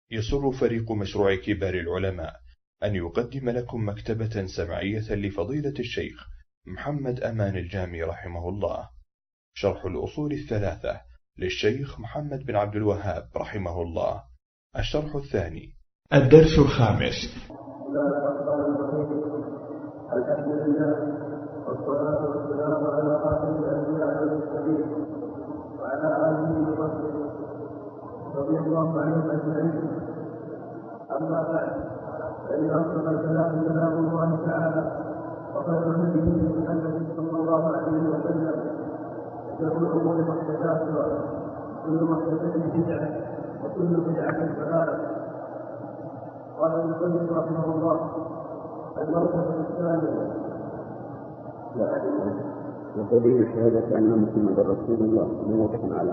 يسر فريق مشروع كبار العلماء أن يقدم لكم مكتبة سمعية لفضيلة الشيخ محمد أمان الجامي رحمه الله، شرح الأصول الثلاثة للشيخ محمد بن عبد الوهاب رحمه الله، الشرح الثاني. الدرس الخامس. الحمد لله والصلاة والسلام على خاتم الأنبياء والمرسلين وعلى آله وصحبه رضي الله عنهم أجمعين. أما بعد، فإن أصدق الكلام كلام الله تعالى، وخير الهدي محمد صلى الله عليه وسلم، وشر الأمور محدثاتها، وكل محدثة بدعة، وكل بدعة ضلالة. قال المصنف رحمه الله: المرتبة الثانية ودليل شهادة أن محمد رسول الله موقف على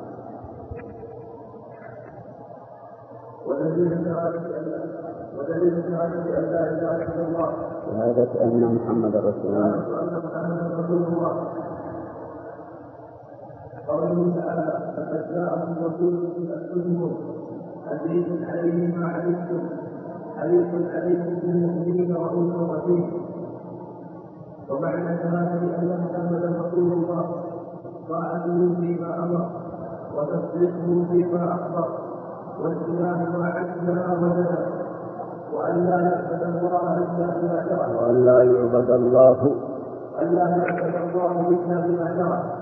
ودليل شهادة أن لا إله إلا الله، شهادة أن محمد رسول الله. قوله تعالى: لقد جاءكم رسول من أنفسكم عزيز عليه ما عنتم حريص عليكم بالمؤمنين رؤوف رحيم. ومعنى شهادة أن محمدا رسول الله طاعته فيما أمر وتصديقه فيما أخبر واجتناب ما عجزنا وجدا، وأن لا يعبد الله إلا بما شرع وأن لا يعبد الله إلا بما شرع.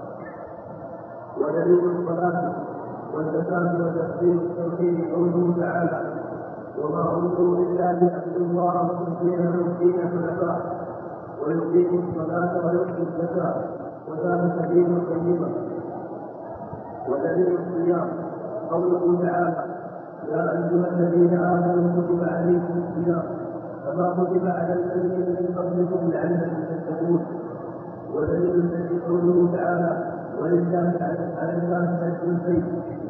ودليل الصلاة والزكاة وتحسين التوحيد قوله تعالى: وما أمروا إلا ليعبدوا الله مخلصين له الدين حنفاء ويقيموا الصلاة ويؤتوا الزكاة وذلك دين القيمة. ودليل الصيام قوله تعالى: يا أيها الذين آمنوا كتب عليكم الصيام كما كتب على الذين من قبلكم لعلكم تتقون. ودليل الذي قوله تعالى: ولله على الناس حج البيت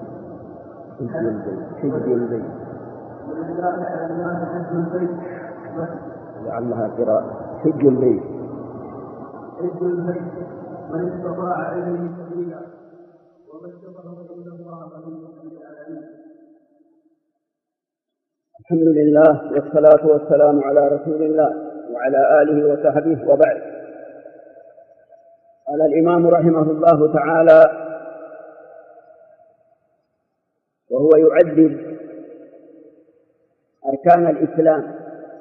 ولله على الناس حج البيت لعلها قراءة حج البيت من استطاع إليه سبيلا ومن كفر فإن الله غني عن العالمين. الحمد لله والصلاة والسلام على رسول الله وعلى آله وصحبه، وبعد. قال الإمام رحمه الله تعالى وهو يعدد أركان الإسلام،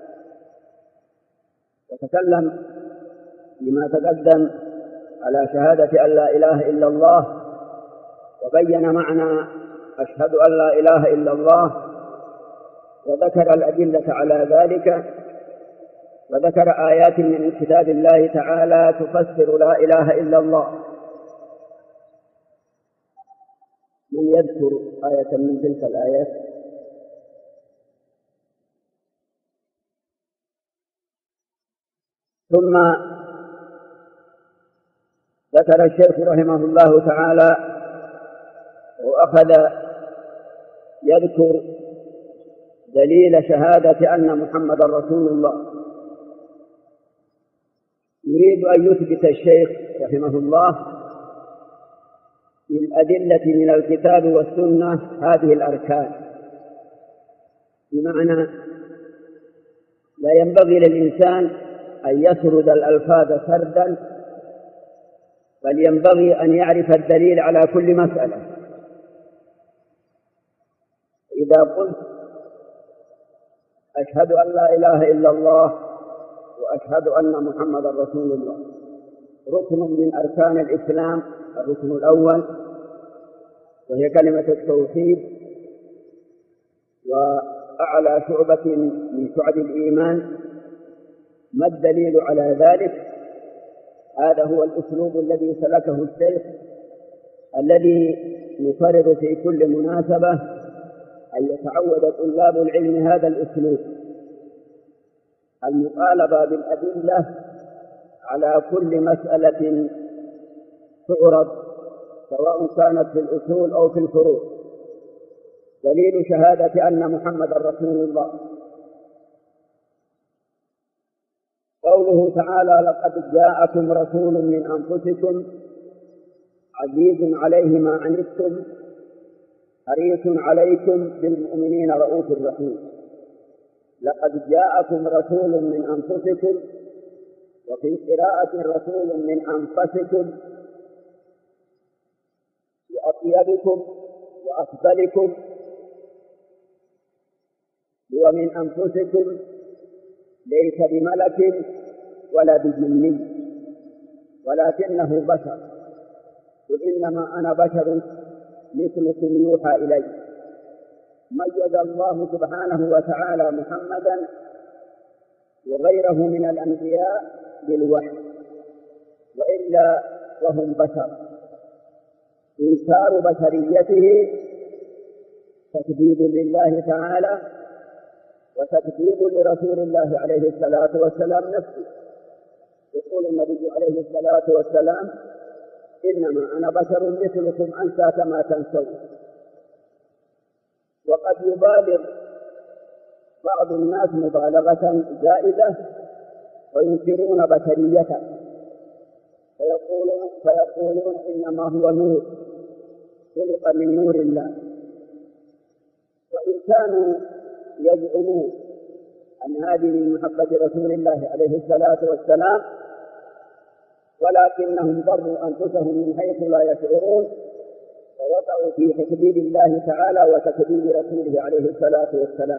وتكلم بما تقدم على شهادة أن لا إله إلا الله، وبين معنى أشهد أن لا إله إلا الله، وذكر الأدلة على ذلك، وذكر آيات من كتاب الله تعالى تفسر لا إله إلا الله. من يذكر آية من تلك الآيات؟ ثم ذكر الشيخ رحمه الله تعالى وأخذ يذكر دليل شهادة أن محمد رسول الله. يريد أن يثبت الشيخ رحمه الله بالأدلة من الكتاب والسنة هذه الأركان، بمعنى لا ينبغي للإنسان أن يسرد الألفاظ سردا، بل ينبغي أن يعرف الدليل على كل مسألة. إذا قلت أشهد أن لا إله إلا الله وأشهد أن محمد رسول الله، ركن من أركان الإسلام، الركن الأول وهي كلمة التوحيد، وأعلى شعبة من شعب الإيمان. ما الدليل على ذلك؟ هذا هو الأسلوب الذي سلكه الشيخ، الذي نقرر في كل مناسبة أن يتعود طلاب العلم هذا الأسلوب، المطالبة بالأدلة على كل مسألة تعرض، سواء كانت في الأصول أو في الفروع. دليل شهادة أن محمد رسول الله قوله تعالى: لقد جاءكم رسول من أنفسكم عزيز عليه ما عنتم حريص عليكم بالمؤمنين رؤوف رحيم. لقد جاءكم رسول من أنفسكم، وفي قراءة رسول من أنفسكم، وأطيبكم وأفضلكم، ومن أنفسكم، ليس بملك ولا بجني ولكنه بشر. قل إنما أنا بشر مثلكم يوحى إلي. ميز الله سبحانه وتعالى محمدا وغيره من الأنبياء بالوحي، وإلا وهم بشر. إنكار بشريته تكذيب لله تعالى وتكذيب لرسول الله عليه الصلاة والسلام نفسه. يقول النبي عليه الصلاة والسلام: إنما أنا بشر مثلكم أنسى كما تنسون. وقد يبالغ بعض الناس مبالغة زائدة وينكرون بشريته، فيقولون إنما هو نور خلق من نور الله. وإن كانوا يزعمون أن هذه من محبة رسول الله عليه الصلاة والسلام، ولكنهم ضروا أنفسهم من حيث لا يشعرون، ووقعوا في تكذيب الله تعالى وتكذيب رسوله عليه الصلاة والسلام.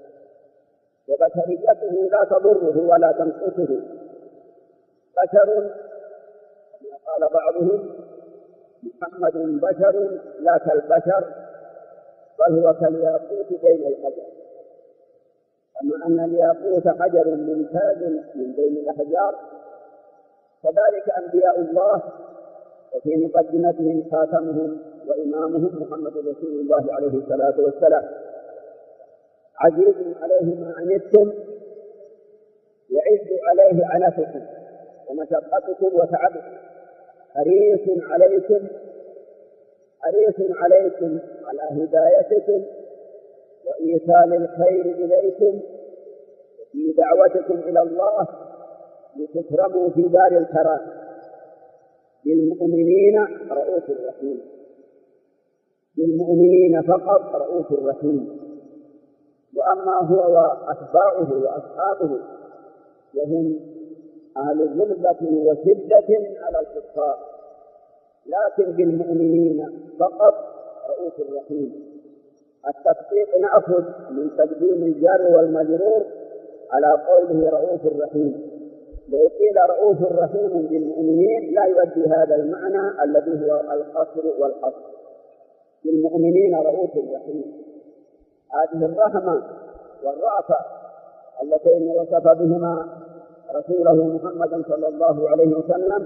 وبشريته لا تضره ولا تنقصه، بشر كما قال بعضهم: محمد بشر لا كالبشر، بل هو كالياقوت بين الحجر. كما أن الياقوت حجر ممتاز من بين الأحجار، كذلك أنبياء الله، وفي مقدمتهم خاتمهم وإمامهم محمد رسول الله عليه الصلاة والسلام. عزيز عليه ما عنتم، يعز عليه عنتكم ومشقتكم وتعبكم، حريص عليكم على هدايتكم وإيصال الخير إليكم في دعوتكم إلى الله لتكرموا في دار الكرامة. بالمؤمنين رؤوف رحيم، بالمؤمنين فقط رؤوف رحيم. وأما هو وأتباعه وأصحابه وهم أهل غلبة وشدة على الكفار، لكن بالمؤمنين فقط رؤوف رحيم. التفسير نأخذ من تقديم الجار والمجرور على قوله رؤوف رحيم. لو قيل رؤوف رحيم بالمؤمنين لا يؤدي هذا المعنى الذي هو القصر والحصر. بالمؤمنين رؤوف رحيم، هذه الرحمة والرأفة اللتين وصف بهما رسوله محمد صلى الله عليه وسلم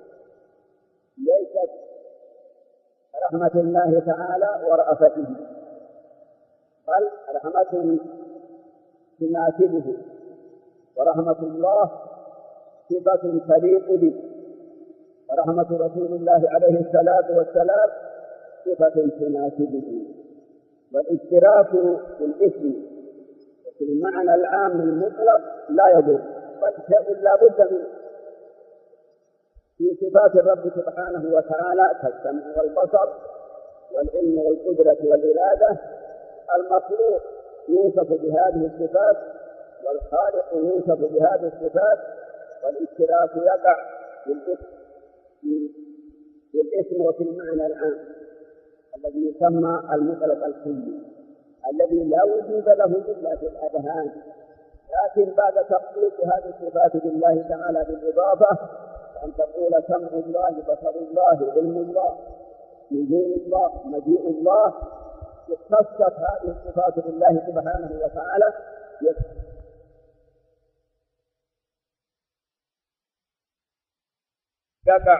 ليست رحمة الله تعالى ورأفته، بل رحمة تناسبه. ورحمة الله صفة تليق به، ورحمة رسول الله عليه الصلاة والسلام صفة تناسبه. والاشتراك في الاسم وفي المعنى العام المطلق لا يضر، بل شيء لا بد منه. في صفات الرب سبحانه وتعالى كالسمع والبصر والعلم والقدرة والإرادة، المخلوق يوصف بهذه الصفات والخالق يوصف بهذه الصفات، والاشتراك يقع في الاسم وفي المعنى العام الذي يسمى المطلق الكلي، الذي لا وجود له إلا في الأذهان. لكن بعد تخصيص هذه الصفات بالله تعالى بالإضافة، أن تقول سمع الله، بصر الله، علم الله، نزول الله، مجيء الله، اختصت هذه الصفات بالله سبحانه وتعالى يقع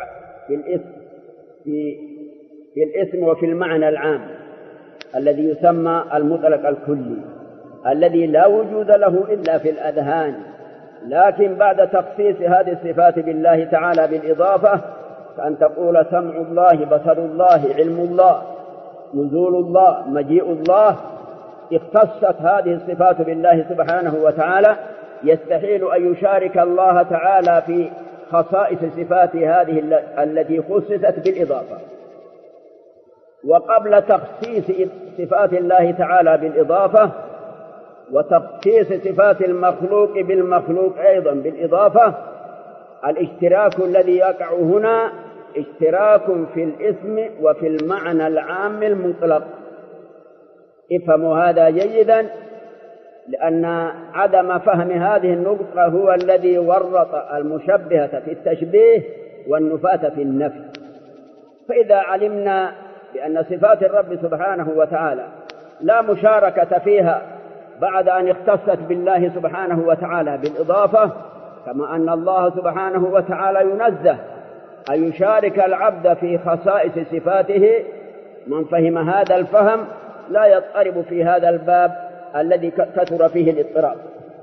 في الاسم وفي المعنى العام الذي يسمى المطلق الكلي، الذي لا وجود له إلا في الأذهان. لكن بعد تخصيص هذه الصفات بالله تعالى بالإضافة، فأن تقول سمع الله، بصر الله، علم الله، نزول الله، مجيء الله، اختصت هذه الصفات بالله سبحانه وتعالى. يستحيل أن يشارك الله تعالى في خصائص صفات هذه التي خصصت بالإضافة. وقبل تخصيص صفات الله تعالى بالإضافة وتخصيص صفات المخلوق بالمخلوق أيضا بالإضافة، الاشتراك الذي يقع هنا اشتراك في الاسم وفي المعنى العام المطلق. افهموا هذا جيدا، لأن عدم فهم هذه النقطة هو الذي ورط المشبهة في التشبيه والنفاة في النفي. فإذا علمنا بأن صفات الرب سبحانه وتعالى لا مشاركة فيها بعد أن اختصت بالله سبحانه وتعالى بالإضافة، كما أن الله سبحانه وتعالى ينزه أن يشارك العبد في خصائص صفاته، من فهم هذا الفهم لا يضطرب في هذا الباب الذي كثر فيه الاضطراب.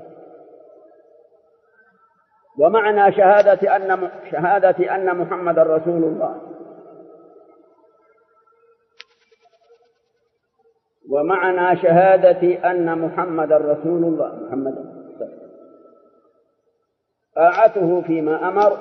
ومعنى شهادة أن محمد رسول الله، ومعنى شهادة أن محمد رسول الله طاعته فيما أمر،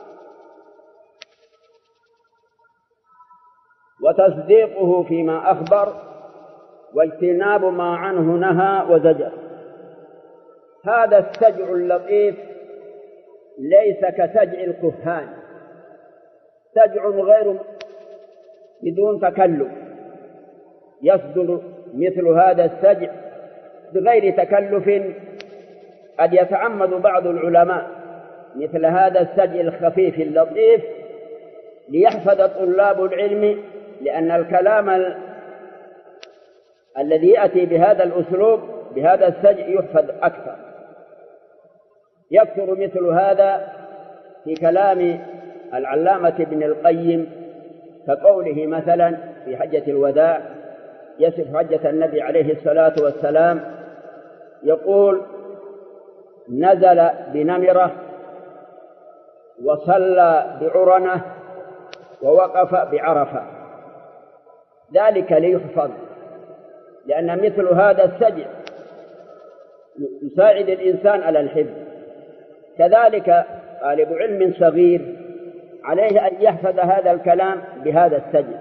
وتصديقه فيما أخبر، واجتناب ما عنه نهى وزجر. هذا السجع اللطيف ليس كسجع الكهان، سجع غير بدون تكلف، يصدر مثل هذا السجع بغير تكلف. قد يتعمد بعض العلماء مثل هذا السجع الخفيف اللطيف ليحفظ طلاب العلم، لأن الكلام الذي يأتي بهذا الأسلوب بهذا السجع يحفظ أكثر. يكثر مثل هذا في كلام العلامة ابن القيم، كقوله مثلا في حجة الوداع يصف حجة النبي عليه الصلاة والسلام، يقول: نزل بنمرة، وصلى بعرنة، ووقف بعرفة. ذلك ليحفظ، لأن مثل هذا السجع يساعد الإنسان على الحفظ. كذلك طالب علم صغير عليه أن يحفظ هذا الكلام بهذا السجع.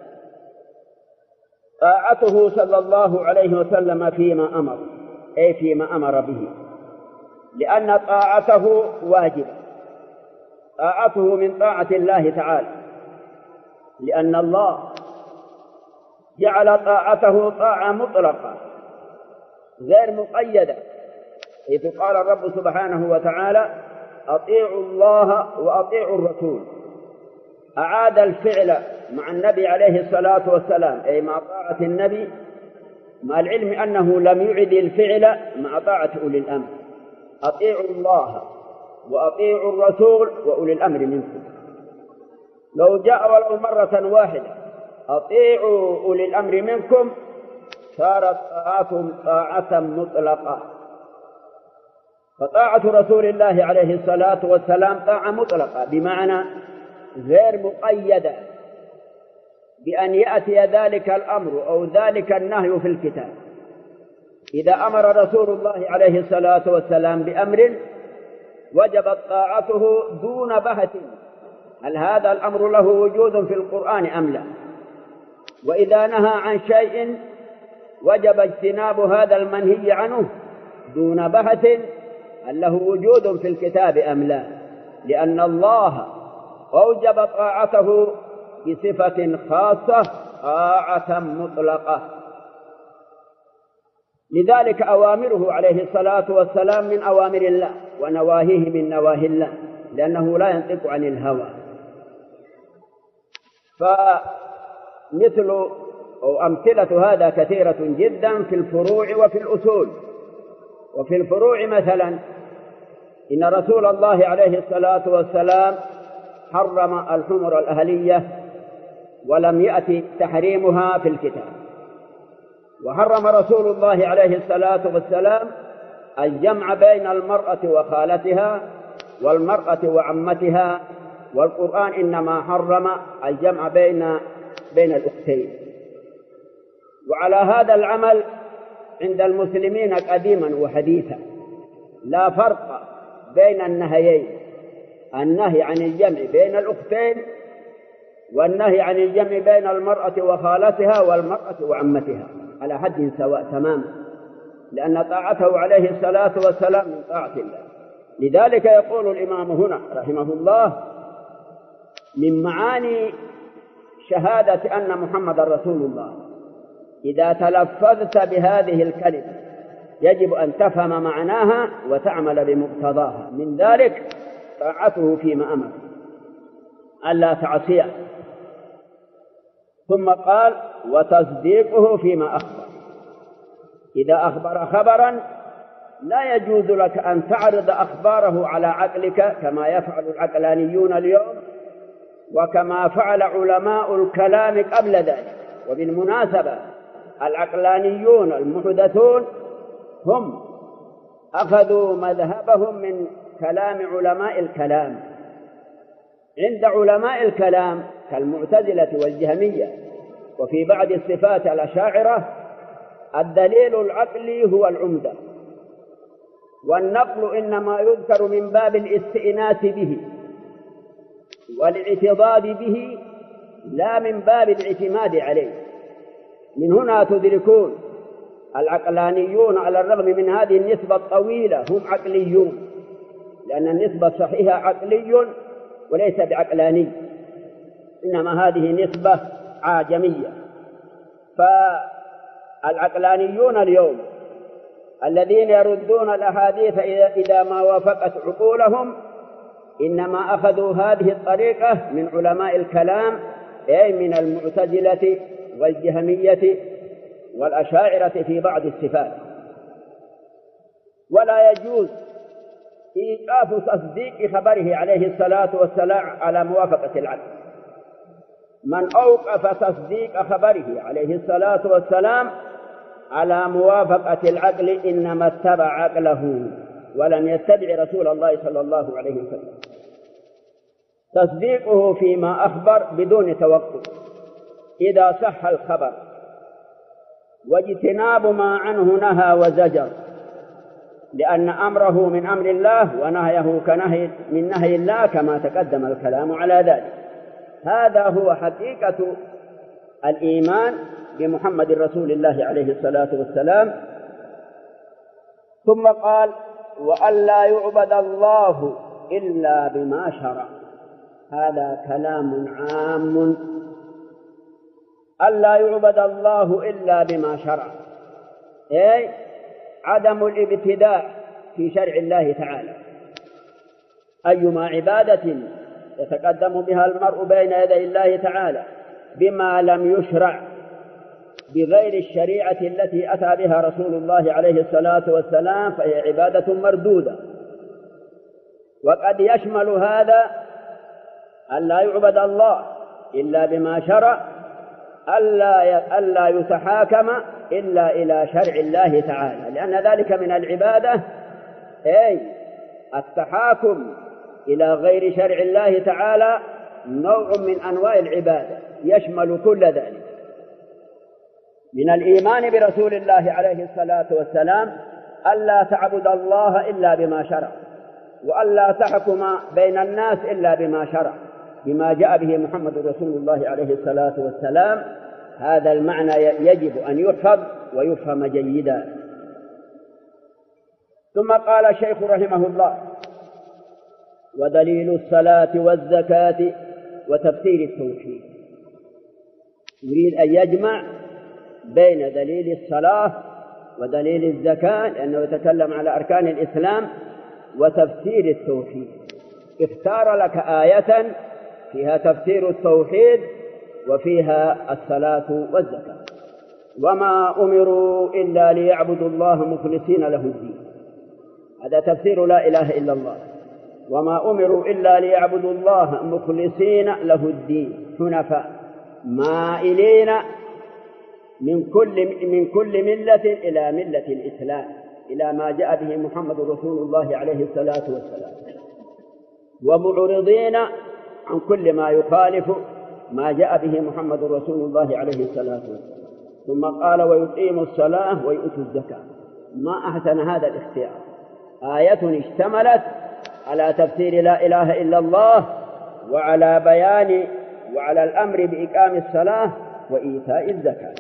طاعته صلى الله عليه وسلم فيما أمر، أي فيما أمر به، لأن طاعته واجبة، طاعته من طاعة الله تعالى، لأن الله جعل طاعته طاعة مطلقة غير مقيدة، حيث قال الرب سبحانه وتعالى: أطيعوا الله وأطيعوا الرسول. أعاد الفعل مع النبي عليه الصلاة والسلام، أي مع طاعة النبي، مع العلم أنه لم يعد الفعل مع طاعة أولي الأمر. أطيعوا الله وأطيعوا الرسول وأولي الأمر منكم. لو جاء ولو مرة واحدة أطيعوا أولي الأمر منكم صارت طاعتهم طاعة مطلقة. فطاعة رسول الله عليه الصلاة والسلام طاعة مطلقة، بمعنى غير مقيدة بأن يأتي ذلك الأمر أو ذلك النهي في الكتاب. إذا أمر رسول الله عليه الصلاة والسلام بأمر وجبت طاعته دون بحث هل هذا الأمر له وجود في القرآن أم لا، وإذا نهى عن شيء وجب اجتناب هذا المنهي عنه دون بحث هل له وجود في الكتاب أم لا، لأن الله أوجب طاعته بصفة خاصة طاعة مطلقة. لذلك أوامره عليه الصلاة والسلام من أوامر الله، ونواهيه من نواهي الله، لأنه لا ينطق عن الهوى. فمثل أو أمثلة هذا كثيرة جدا في الفروع وفي الأصول. وفي الفروع مثلا إن رسول الله عليه الصلاة والسلام حرم الحمر الأهلية ولم يأتي تحريمها في الكتاب، وحرم رسول الله عليه الصلاة والسلام الجمع بين المرأة وخالتها والمرأة وعمتها، والقرآن إنما حرم الجمع بين الأختين. وعلى هذا العمل عند المسلمين قديما وحديثا لا فرق بين النهيين، النهي عن الجمع بين الأختين والنهي عن الجمع بين المرأة وخالتها والمرأة وعمتها على حد سواء تماما، لأن طاعته عليه الصلاة والسلام من طاعة الله. لذلك يقول الإمام هنا رحمه الله: من معاني شهادة أن محمد رسول الله إذا تلفظت بهذه الكلمة يجب أن تفهم معناها وتعمل بمقتضاها، من ذلك طاعته فيما أمر ألا تعصيه. ثم قال: وتصديقه فيما أخبر. إذا أخبر خبرا لا يجوز لك أن تعرض أخباره على عقلك كما يفعل العقلانيون اليوم، وكما فعل علماء الكلام قبل ذلك. وبالمناسبة العقلانيون المحدثون هم أخذوا مذهبهم من كلام علماء الكلام. عند علماء الكلام كالمعتزلة والجهمية وفي بعض الصفات الأشاعرة الدليل العقلي هو العمدة، والنقل إنما يذكر من باب الاستئناس به والاعتضاد به لا من باب الاعتماد عليه. من هنا تدركون العقلانيون على الرغم من هذه النسبة الطويلة هم عقليون، لأن النسبة الصحيحة عقلي وليس بعقلاني، إنما هذه نسبة عاجمية. فالعقلانيون اليوم الذين يردون الأحاديث إذا ما وافقت عقولهم إنما أخذوا هذه الطريقة من علماء الكلام، أي من المعتزلة والجهمية والأشاعرة في بعض الصفات. ولا يجوز إيقاف تصديق خبره عليه الصلاة والسلام على موافقة العقل. من أوقف تصديق خبره عليه الصلاة والسلام على موافقة العقل إنما اتبع عقله ولم يتبع رسول الله صلى الله عليه وسلم. تصديقه فيما أخبر بدون توقف إذا صح الخبر، واجتناب ما عنه نهى وزجر، لأن أمره من أمر الله ونهيه كنهي من نهي الله كما تقدم الكلام على ذلك. هذا هو حقيقة الإيمان بمحمد رسول الله عليه الصلاة والسلام. ثم قال: وأن لا يعبد الله إلا بما شرع. هذا كلام عام، ألا يعبد الله إلا بما شرع، أي عدم الابتداع في شرع الله تعالى. أيما عبادة يتقدم بها المرء بين يدي الله تعالى بما لم يشرع بغير الشريعة التي أتى بها رسول الله عليه الصلاة والسلام فهي عبادة مردودة. وقد يشمل هذا أن لا يعبد الله إلا بما شرع، ألا يتحاكم إلا إلى شرع الله تعالى، لأن ذلك من العبادة، أي التحاكم إلى غير شرع الله تعالى نوع من أنواع العبادة يشمل كل ذلك. من الإيمان برسول الله عليه الصلاة والسلام ألا تعبد الله إلا بما شرع، وألا تحكم بين الناس إلا بما شرع، بما جاء به محمد رسول الله عليه الصلاة والسلام. هذا المعنى يجب أن يحفظ ويفهم جيدا. ثم قال الشيخ رحمه الله: ودليل الصلاة والزكاة وتفسير التوحيد. يريد أن يجمع بين دليل الصلاة ودليل الزكاة لأنه يتكلم على أركان الإسلام وتفسير التوحيد. اختار لك آية فيها تفسير التوحيد وفيها الصلاة والزكاة. وما أمروا إلا ليعبدوا الله مخلصين له الدين. هذا تفسير لا إله إلا الله. وما أمروا إلا ليعبدوا الله مخلصين له الدين حنفاء مائلين من كل ملة إلى ملة الإسلام، إلى ما جاء به محمد رسول الله عليه الصلاة والسلام، ومعرضين عن كل ما يخالف ما جاء به محمد رسول الله عليه الصلاة والسلام. ثم قال: ويقيموا الصلاة ويؤتوا الزكاة. ما أحسن هذا الاختيار. آية اشتملت على تفسير لا إله إلا الله وعلى بيان وعلى الأمر بإقام الصلاة وإيتاء الزكاة.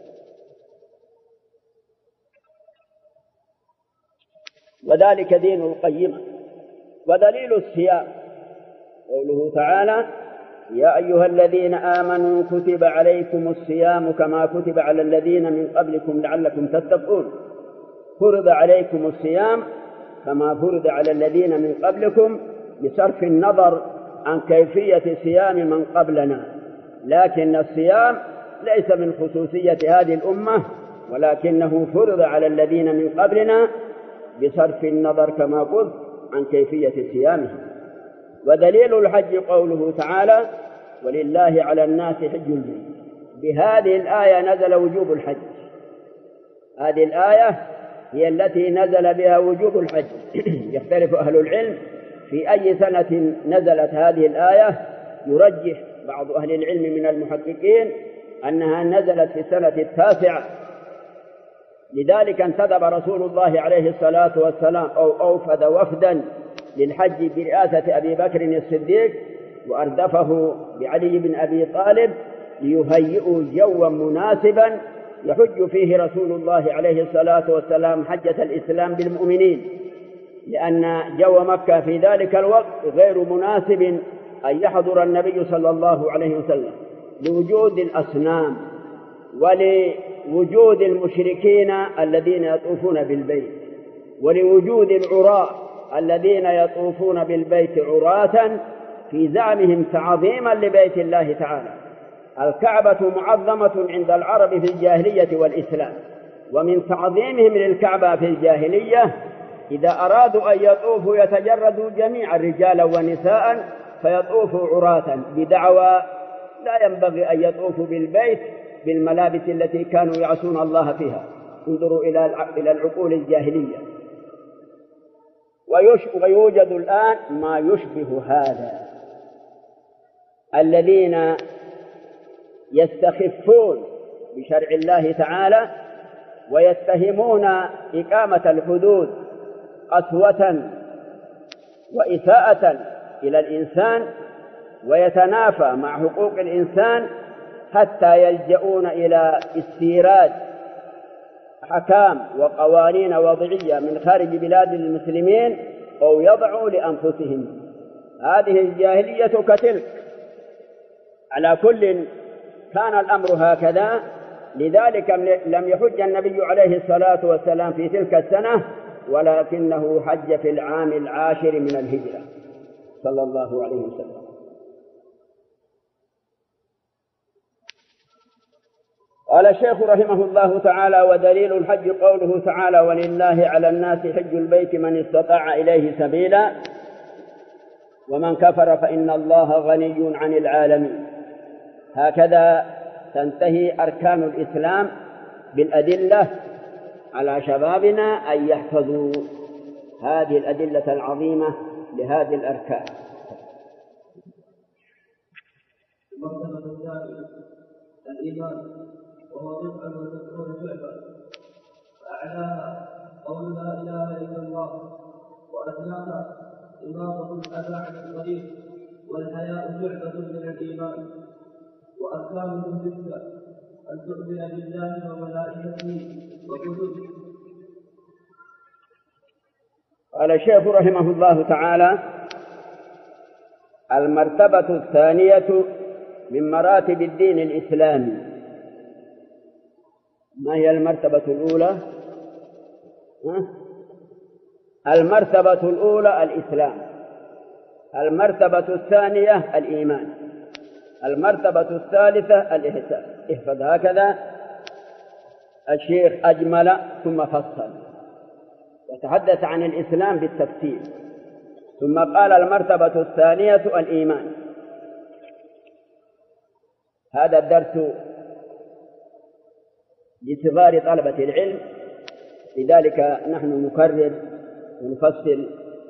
وذلك دين القيمة. ودليل الصيام قوله تعالى: يا أيها الذين آمنوا كتب عليكم الصيام كما كتب على الذين من قبلكم لعلكم تتقون. فرض عليكم الصيام كما فرض على الذين من قبلكم، بصرف النظر عن كيفية صيام من قبلنا، لكن الصيام ليس من خصوصية هذه الأمة، ولكنه فرض على الذين من قبلنا بصرف النظر كما قلت عن كيفية صيامه. ودليل الحج قوله تعالى: ولله على الناس حج البيت. بهذه الآية نزل وجوب الحج. هذه الآية هي التي نزل بها وجوب الحج. يختلف أهل العلم في أي سنة نزلت هذه الآية. يرجح بعض أهل العلم من المحققين أنها نزلت في السنة 9، لذلك انتدب رسول الله عليه الصلاة والسلام أو أوفد وفدا للحج برئاسة أبي بكر الصديق، وأردفه بعلي بن أبي طالب ليهيئوا جوا مناسبا يحج فيه رسول الله عليه الصلاة والسلام حجة الإسلام بالمؤمنين، لأن جو مكة في ذلك الوقت غير مناسب أن يحضر النبي صلى الله عليه وسلم، لوجود الأصنام ولوجود المشركين الذين يطوفون بالبيت، ولوجود العراة الذين يطوفون بالبيت عراة في زعمهم تعظيما لبيت الله تعالى. الكعبة معظمة عند العرب في الجاهلية والإسلام، ومن تعظيمهم للكعبة في الجاهلية إذا أرادوا أن يطوفوا يتجردوا جميعا رجالا ونساء فيطوفوا عراة، بدعوى لا ينبغي أن يطوفوا بالبيت بالملابس التي كانوا يعصون الله فيها. انظروا إلى العقول الجاهلية. ويوجد الآن ما يشبه هذا، الذين يستخفون بشرع الله تعالى ويتهمون إقامة الحدود قسوة وإساءة إلى الإنسان، ويتنافى مع حقوق الإنسان حتى يلجؤون إلى استيراد أحكام وقوانين وضعية من خارج بلاد المسلمين أو يضعوا لأنفسهم. هذه الجاهلية كتلك. على كل كان الأمر هكذا، لذلك لم يحج النبي عليه الصلاة والسلام في تلك السنة، ولكنه حج في العام 10 من الهجرة صلى الله عليه وسلم. قال الشيخ رحمه الله تعالى: ودليل الحج قوله تعالى: ولله على الناس حج البيت من استطاع إليه سبيلا ومن كفر فإن الله غني عن العالمين. هكذا تنتهي أركان الإسلام بالأدلة. على شبابنا أن يحفظوا هذه الأدلة العظيمة لهذه الأركان. المرتبة الثانية الإيمان، وهو رفع وتكون شعبة، فأعلاها قول لا إله إلا الله، وأدناها إماطة الأذى عن الطريق، والحياء شعبة من الإيمان، وأركانه 6: أن تؤمن بالله وملائكته وكتبه. قال الشيخ رحمه الله تعالى: المرتبة الثانية من مراتب الدين الإسلامي. ما هي المرتبة الأولى؟ المرتبة الأولى الإسلام، المرتبة الثانية الإيمان، المرتبة الثالثة الإحسان. احفظ هكذا. الشيخ أجمل ثم فصل وتحدث عن الإسلام بالتفصيل، ثم قال المرتبة الثانية الإيمان. هذا الدرس لصغار طلبة العلم، لذلك نحن نكرر ونفصل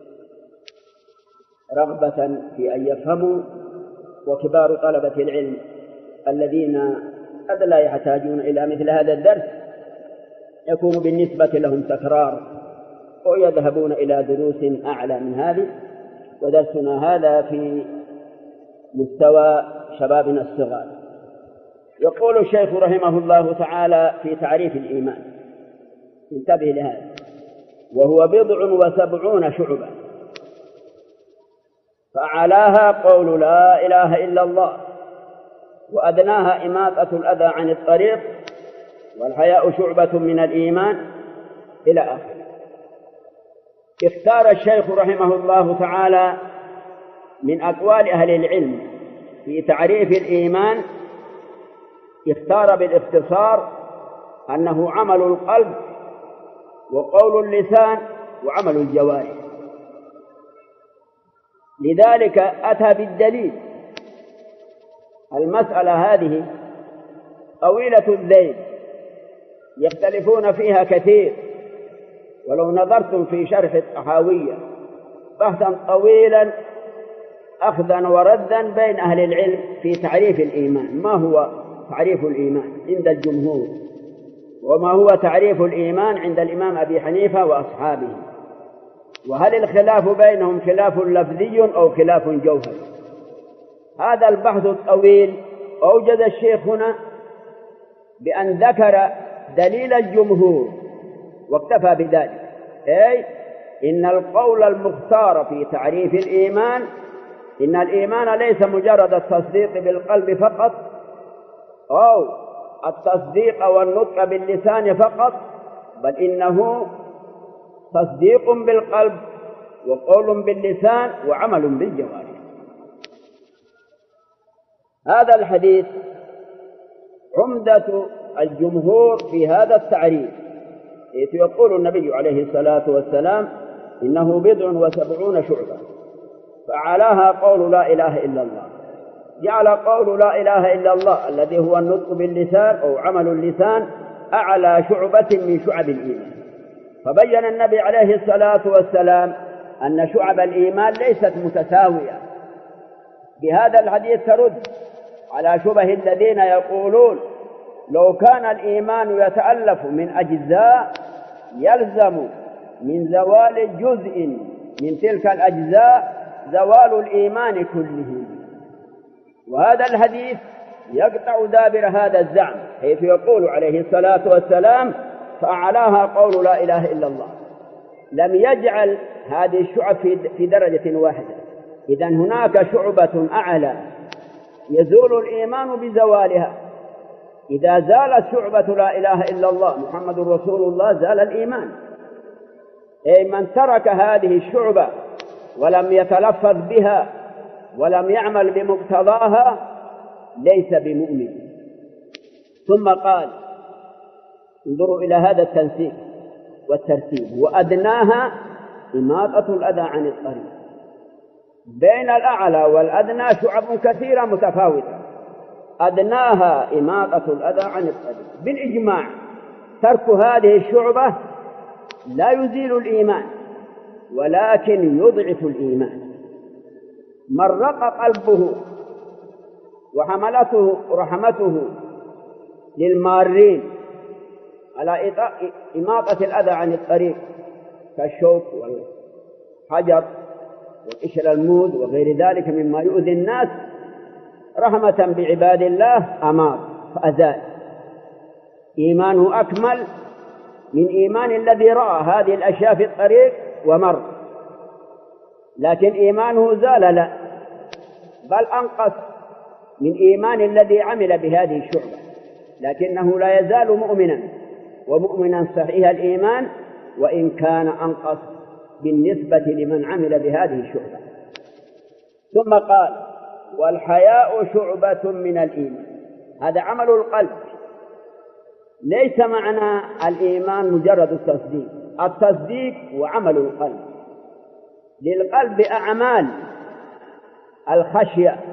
رغبة في أن يفهموا، وكبار طلبة العلم الذين قد لا يحتاجون إلى مثل هذا الدرس يكون بالنسبة لهم تكرار ويذهبون إلى دروس أعلى من هذه. ودرسنا هذا في مستوى شبابنا الصغار. يقول الشيخ رحمه الله تعالى في تعريف الإيمان، انتبه لهذا: وهو 70 شعبة، فأعلاها قول لا إله إلا الله، وأدناها إماطة الأذى عن الطريق، والحياء شعبة من الإيمان، إلى آخره. اختار الشيخ رحمه الله تعالى من أقوال أهل العلم في تعريف الإيمان، اختار بالاختصار أنه عمل القلب وقول اللسان وعمل الجوارح. لذلك أتى بالدليل. المسألة هذه طويلة الذيل، يختلفون فيها كثير، ولو نظرتم في شرح الطحاوية بحثا طويلا أخذا وردا بين أهل العلم في تعريف الإيمان. ما هو تعريف الإيمان عند الجمهور، وما هو تعريف الإيمان عند الإمام أبي حنيفة وأصحابه، وهل الخلاف بينهم خلاف لفظي أو خلاف جوهري؟ هذا البحث الطويل أوجد الشيخ هنا بأن ذكر دليل الجمهور واكتفى بذلك، أي إن القول المختار في تعريف الإيمان إن الإيمان ليس مجرد التصديق بالقلب فقط، أو التصديق والنطق باللسان فقط، بل إنه تصديق بالقلب وقول باللسان وعمل بالجوارح. هذا الحديث عمدة الجمهور في هذا التعريف، حيث يقول النبي عليه الصلاة والسلام: إنه 70 شعبة، فعلاها قول لا إله إلا الله. جعل قول لا إله إلا الله الذي هو النطق باللسان أو عمل اللسان أعلى شعبة من شعب الإيمان. فبين النبي عليه الصلاة والسلام أن شعب الإيمان ليست متساوية. بهذا الحديث ترد على شبه الذين يقولون لو كان الإيمان يتألف من أجزاء يلزم من زوال جزء من تلك الأجزاء زوال الإيمان كله. وهذا الحديث يقطع دابر هذا الزعم، حيث يقول عليه الصلاة والسلام: فأعلاها قول لا إله إلا الله. لم يجعل هذه الشعب في درجة واحدة، إذن هناك شعبة أعلى يزول الإيمان بزوالها. إذا زالت شعبة لا إله إلا الله محمد رسول الله زال الإيمان. أي من ترك هذه الشعبة ولم يتلفظ بها ولم يعمل بمقتضاها ليس بمؤمن. ثم قال: انظروا إلى هذا التنسيق والترتيب: وأدناها إماطة الأذى عن الطريق. بين الأعلى والأدنى شعب كثيرة متفاوتة، أدناها إماطة الأذى عن الطريق. بالإجماع ترك هذه الشعبة لا يزيل الإيمان، ولكن يضعف الإيمان. من رق قلبه وحملته رحمته للمارين على إماطة الأذى عن الطريق كالشوك والحجر والقشر الموز وغير ذلك مما يؤذي الناس، رحمة بعباد الله أماط فأزال. إيمانه أكمل من إيمان الذي رأى هذه الأشياء في الطريق ومر، لكن إيمانه زال لا، بل أنقص من إيمان الذي عمل بهذه الشعبة، لكنه لا يزال مؤمنا ومؤمنا صحيح الإيمان، وإن كان أنقص بالنسبة لمن عمل بهذه الشعبة. ثم قال: والحياء شعبة من الإيمان. هذا عمل القلب، ليس معنى الإيمان مجرد التصديق. التصديق وعمل القلب. للقلب أعمال: الخشية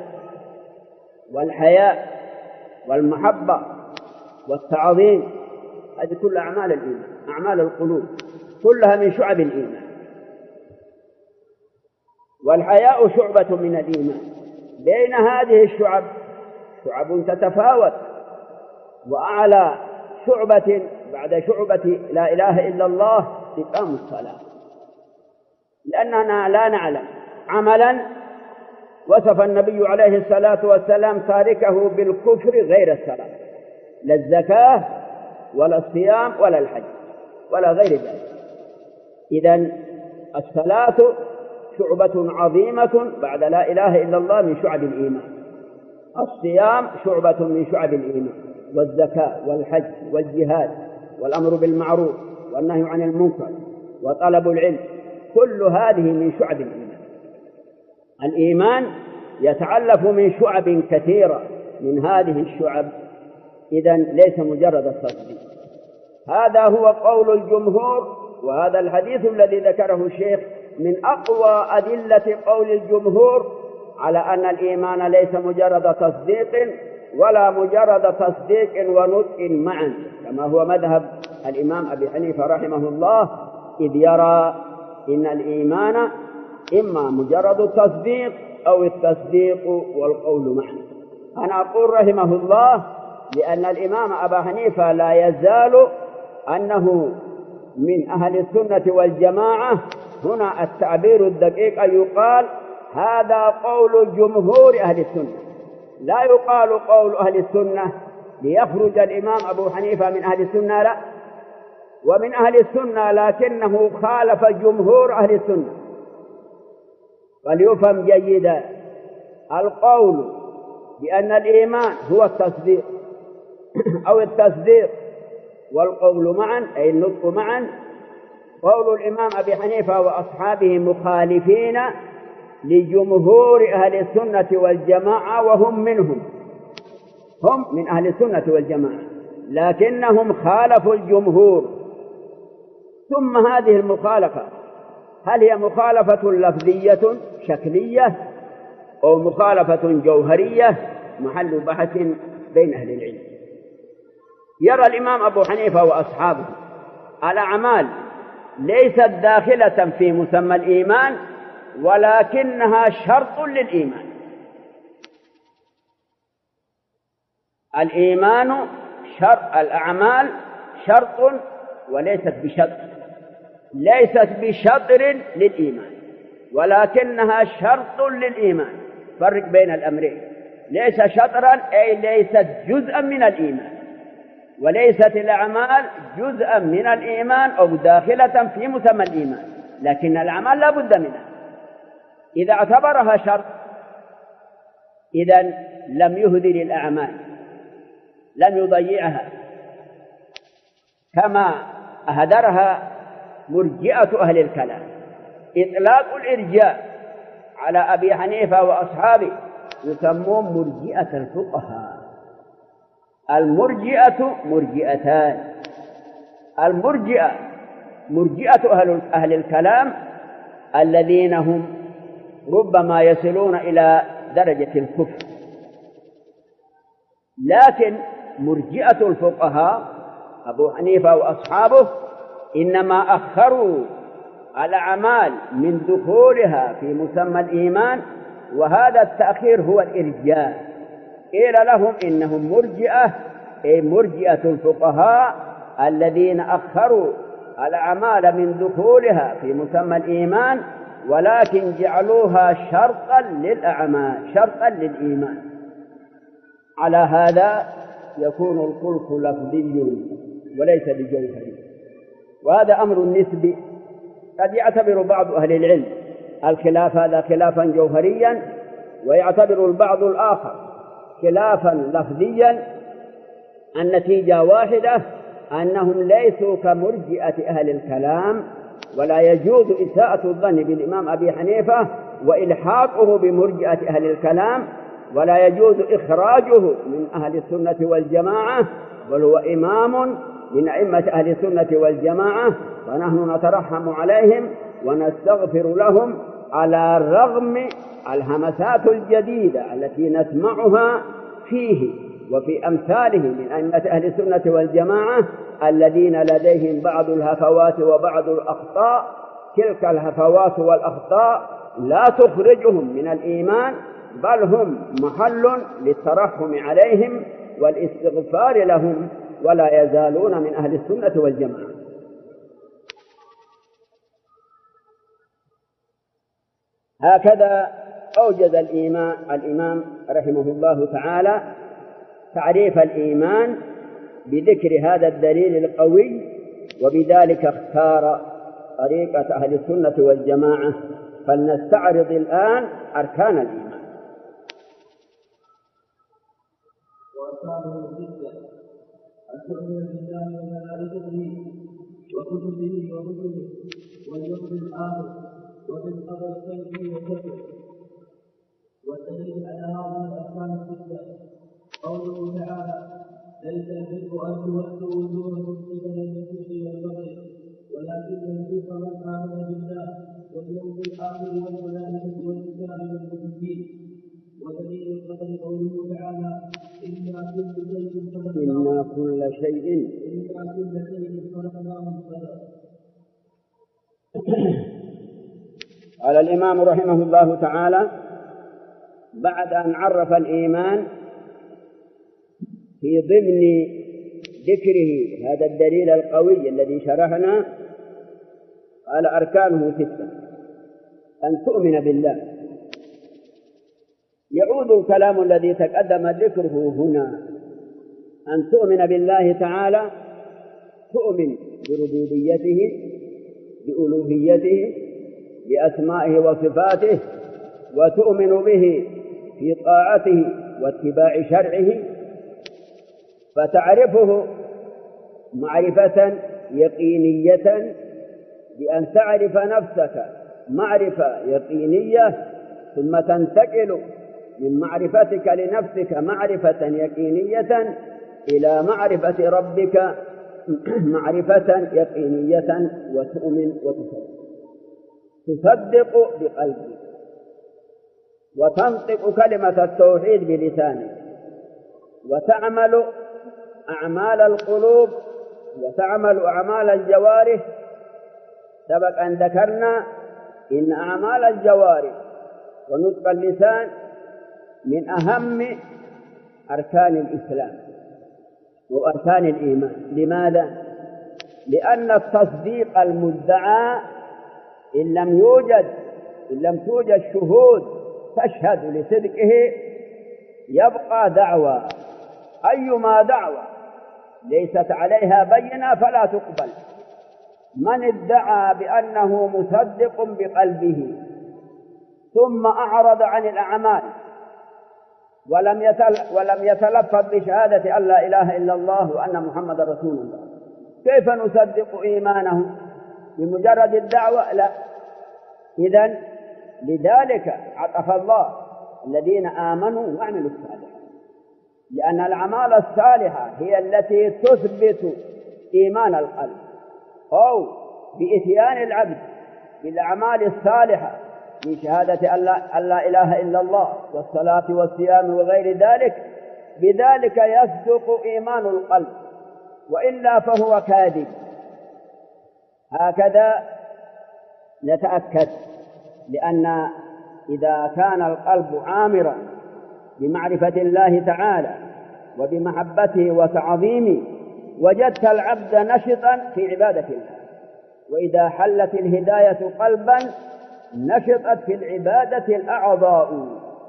والحياء والمحبة والتعظيم، هذه كل أعمال الإيمان، أعمال القلوب، كلها من شعب الإيمان. والحياء شعبة من الإيمان. بين هذه الشعب شعب تتفاوت، وأعلى شعبة بعد شعبة لا إله إلا الله إقام الصلاة، لأننا لا نعلم عملا وصف النبي عليه الصلاة والسلام تاركه بالكفر غير الصلاة، لا الزكاة ولا الصيام ولا الحج ولا غير ذلك. إذن الصلاة شعبة عظيمة بعد لا إله إلا الله من شعب الإيمان، الصيام شعبة من شعب الإيمان، والزكاة والحج والجهاد والأمر بالمعروف والنهي عن المنكر وطلب العلم، كل هذه من شعب الإيمان. الإيمان يتعلف من شعب كثيرة، من هذه الشعب إذن ليس مجرد التصديق. هذا هو قول الجمهور، وهذا الحديث الذي ذكره الشيخ من أقوى أدلة قول الجمهور على أن الإيمان ليس مجرد تصديق ولا مجرد تصديق ونطق معا، كما هو مذهب الإمام أبي حنيفة رحمه الله، إذ يرى إن الإيمان إما مجرد التصديق أو التصديق والقول معا. أنا أقول رحمه الله لأن الإمام أبا حنيفة لا يزال أنه من أهل السنة والجماعة. هنا التعبير الدقيق أن يقال هذا قول جمهور أهل السنة، لا يقال قول أهل السنة ليخرج الإمام أبو حنيفة من أهل السنة، لا، ومن أهل السنة لكنه خالف جمهور أهل السنة. فليفهم جيدا القول بأن الإيمان هو التصديق أو التصديق والقول معا أي النطق معا، قول الإمام أبي حنيفة وأصحابه مخالفين لجمهور أهل السنة والجماعة، وهم منهم، هم من أهل السنة والجماعة لكنهم خالفوا الجمهور. ثم هذه المخالفة هل هي مخالفة لفظية شكلية أو مخالفة جوهرية؟ محل بحث بين أهل العلم. يرى الإمام أبو حنيفة وأصحابه الأعمال ليست داخلة في مسمى الإيمان ولكنها شرط للإيمان. الإيمان شرط، الأعمال شرط وليست بشرط، ليست بشطر للإيمان ولكنها شرط للإيمان. فرق بين الأمرين، ليس شطرا أي ليست جزءا من الإيمان، وليست الأعمال جزءا من الإيمان أو داخلة في مسمى الإيمان، لكن الأعمال لا بد منها. إذا اعتبرها شرط إذن لم يهدر الأعمال، لم يضيعها كما أهدرها مرجئة أهل الكلام. إطلاق الإرجاء على أبي حنيفة وأصحابه يسمون مرجئة الفقهاء. المرجئة مرجئتان، المرجئة مرجئة أهل الكلام الذين هم ربما يصلون إلى درجة الكفر، لكن مرجئة الفقهاء أبو حنيفة وأصحابه إنما أخروا الأعمال من دخولها في مسمى الإيمان، وهذا التأخير هو الإرجاء. قيل لهم إنهم مرجئة، أي مرجئة الفقهاء الذين أخروا الأعمال من دخولها في مسمى الإيمان ولكن جعلوها شرطا للأعمال، شرطا للإيمان. على هذا يكون الخلق لفظي وليس بجوهري، وهذا أمر نسبي. قد يعتبر بعض أهل العلم الخلاف هذا خلافا جوهريا، ويعتبر البعض الآخر خلافا لفظيا. النتيجة واحدة، أنهم ليسوا كمرجئة أهل الكلام، ولا يجوز إساءة الظن بالإمام أبي حنيفة وإلحاقه بمرجئة أهل الكلام، ولا يجوز إخراجه من أهل السنة والجماعة، بل هو إمام من أئمة أهل السنة والجماعة، ونحن نترحم عليهم ونستغفر لهم على الرغم الهمسات الجديدة التي نسمعها فيه وفي أمثاله من أئمة أهل السنة والجماعة الذين لديهم بعض الهفوات وبعض الأخطاء. تلك الهفوات والأخطاء لا تخرجهم من الإيمان، بل هم محل للترحم عليهم والاستغفار لهم، ولا يزالون من أهل السنة والجماعة. هكذا أوجد الإمام رحمه الله تعالى تعريف الإيمان بذكر هذا الدليل القوي، وبذلك اختار طريقة أهل السنة والجماعة. فلنستعرض الآن أركان الإيمان. وأركانه ستة: أن تؤمن بالله وملائكته وكتبه ورسله واليوم الآخر وبالقدر خيره وشره. والدليل على هذه الأركان الستة قوله تعالى: ليس البر أن تولوا وجوهكم قبل المشرق والمغرب ولكن البر من آمن بالله واليوم الآخر والملائكة والكتاب والنبيين. ودليل القدر قوله تعالى: إنا كل شيء خلقناه بقدر. قال الإمام رحمه الله تعالى بعد أن عرف الإيمان في ضمن ذكره هذا الدليل القوي الذي شرحنا، قال أركانه ستة: أن تؤمن بالله. يعود الكلام الذي تقدم ذكره هنا أن تؤمن بالله تعالى، تؤمن بربوبيته، بألوهيته، بأسمائه وصفاته، وتؤمن به في طاعته واتباع شرعه، فتعرفه معرفة يقينية بأن تعرف نفسك معرفة يقينية، ثم تنتقل من معرفتك لنفسك معرفة يقينية إلى معرفة ربك معرفة يقينية، وتؤمن وتصدق. تصدق بقلبك، وتنطق كلمة التوحيد بلسانك، وتعمل أعمال القلوب، وتعمل أعمال الجوارح. سبق أن ذكرنا إن أعمال الجوارح ونطق اللسان من أهم أركان الإسلام وأركان الإيمان. لماذا؟ لأن التصديق المدعى إن لم توجد شهود تشهد لصدقه يبقى دعوى. أيما دعوى ليست عليها بينة فلا تقبل. من ادعى بأنه مصدق بقلبه ثم أعرض عن الأعمال ولم يتلفظ بشهادة أن لا إله إلا الله وأن محمد رسول الله، كيف نصدق إيمانه؟ بمجرد الدعوة؟ لا. إذن لذلك عطف الله الذين آمنوا وعملوا الصالحات، لأن الأعمال الصالحة هي التي تثبت إيمان القلب، أو بإتيان العبد بالأعمال الصالحة من شهادة أن لا إله إلا الله والصلاة والصيام وغير ذلك، بذلك يصدق إيمان القلب، وإلا فهو كاذب. هكذا نتأكد، لأن إذا كان القلب عامرا بمعرفة الله تعالى وبمحبته وتعظيمه وجدت العبد نشطا في عبادة الله. وإذا حلت الهداية قلبا نشطت في العبادة الأعضاء.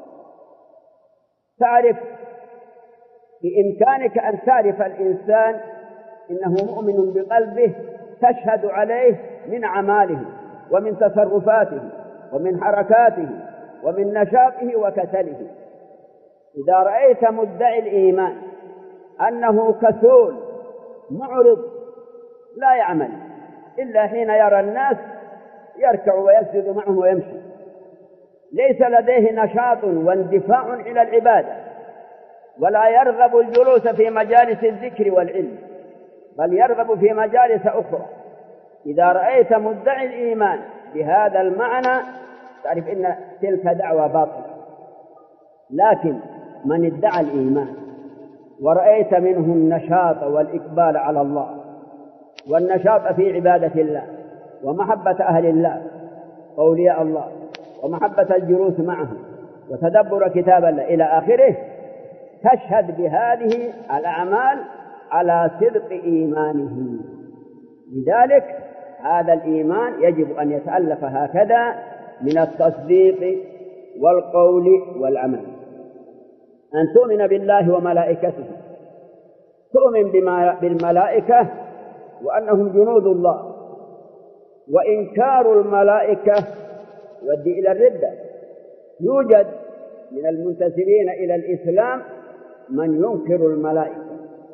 تعرف، بإمكانك أن تعرف الإنسان إنه مؤمن بقلبه تشهد عليه من أعماله ومن تصرفاته ومن حركاته ومن نشاطه وكسله. إذا رأيت مدعي الإيمان أنه كسول معرض لا يعمل إلا حين يرى الناس يركع ويسجد معه ويمشي، ليس لديه نشاط واندفاع إلى العبادة، ولا يرغب الجلوس في مجالس الذكر والعلم، بل يرغب في مجالس أخرى. إذا رأيت مدعي الإيمان بهذا المعنى تعرف إن تلك دعوة باطلة. لكن من ادعى الإيمان ورأيت منه النشاط والإقبال على الله والنشاط في عبادة الله ومحبة أهل الله أولياء الله ومحبة الجلوس معهم وتدبر كتاب الله إلى آخره، تشهد بهذه الأعمال على صدق إيمانه. لذلك هذا الإيمان يجب أن يتألف هكذا من التصديق والقول والعمل. أن تؤمن بالله وملائكته، تؤمن بالملائكة وأنهم جنود الله، وإنكار الملائكة يؤدي إلى الردة. يوجد من المنتسبين إلى الإسلام من ينكر الملائكة،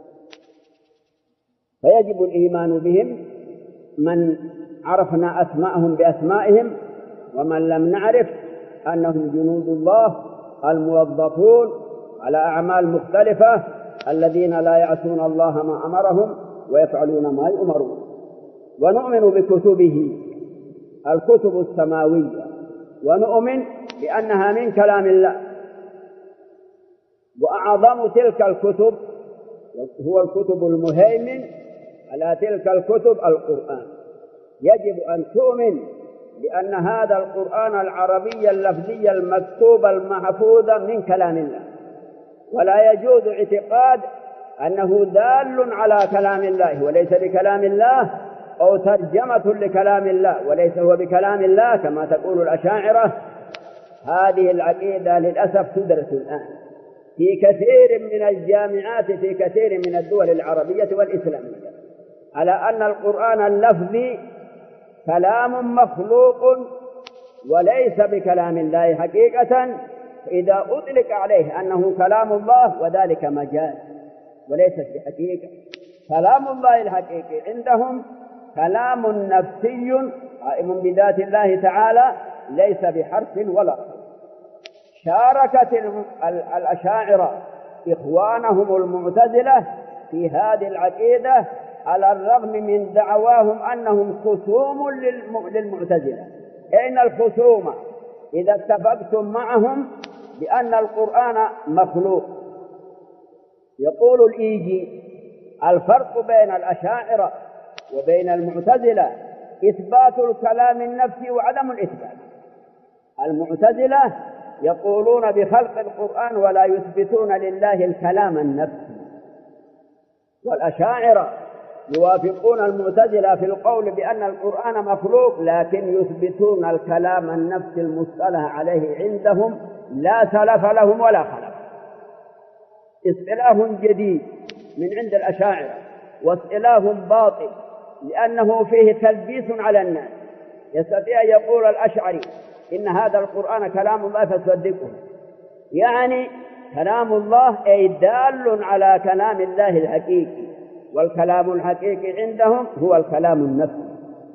فيجب الإيمان بهم، من عرفنا أسماءهم بأسمائهم، ومن لم نعرف أنهم جنود الله الموظفون على أعمال مختلفة، الذين لا يعصون الله ما أمرهم ويفعلون ما يؤمرون. ونؤمن بكتبه، الكتب السماوية، ونؤمن بأنها من كلام الله. وأعظم تلك الكتب هو الكتب المهيمن على تلك الكتب القرآن. يجب أن تؤمن بأن هذا القرآن العربي اللفظي المكتوب المحفوظ من كلام الله، ولا يجوز اعتقاد أنه دال على كلام الله وليس بكلام الله، أو ترجمة لكلام الله وليس هو بكلام الله كما تقول الأشاعرة. هذه العقيدة للأسف تدرس الآن في كثير من الجامعات في كثير من الدول العربية والإسلامية، على أن القرآن اللفظي كلام مخلوق وليس بكلام الله حقيقة. إذا أطلق عليه أنه كلام الله وذلك مجاز وليست بحقيقة. كلام الله الحقيقي عندهم كلام نفسي قائم بذات الله تعالى، ليس بحرف ولا حرف. شاركت الأشاعرة إخوانهم المعتزلة في هذه العقيدة، على الرغم من دعواهم أنهم خصوم للمعتزلة. أين الخصومة؟ إذا اتفقتم معهم بأن القرآن مخلوق. يقول الإيجي: الفرق بين الأشاعرة وبين المعتزلة إثبات الكلام النفسي وعدم الإثبات. المعتزلة يقولون بخلق القرآن ولا يثبتون لله الكلام النفسي، والأشاعرة يوافقون المعتزلة في القول بأن القرآن مخلوق، لكن يثبتون الكلام النفسي المصطلح عليه عندهم، لا سلف لهم ولا خلف. اصطلاح جديد من عند الأشاعرة، واصطلاح باطل لأنه فيه تلبيس على الناس. يستطيع يقول الأشعري إن هذا القرآن كلام الله فتصدقه، يعني كلام الله أي دال على كلام الله الحقيقي، والكلام الحقيقي عندهم هو الكلام النفسي.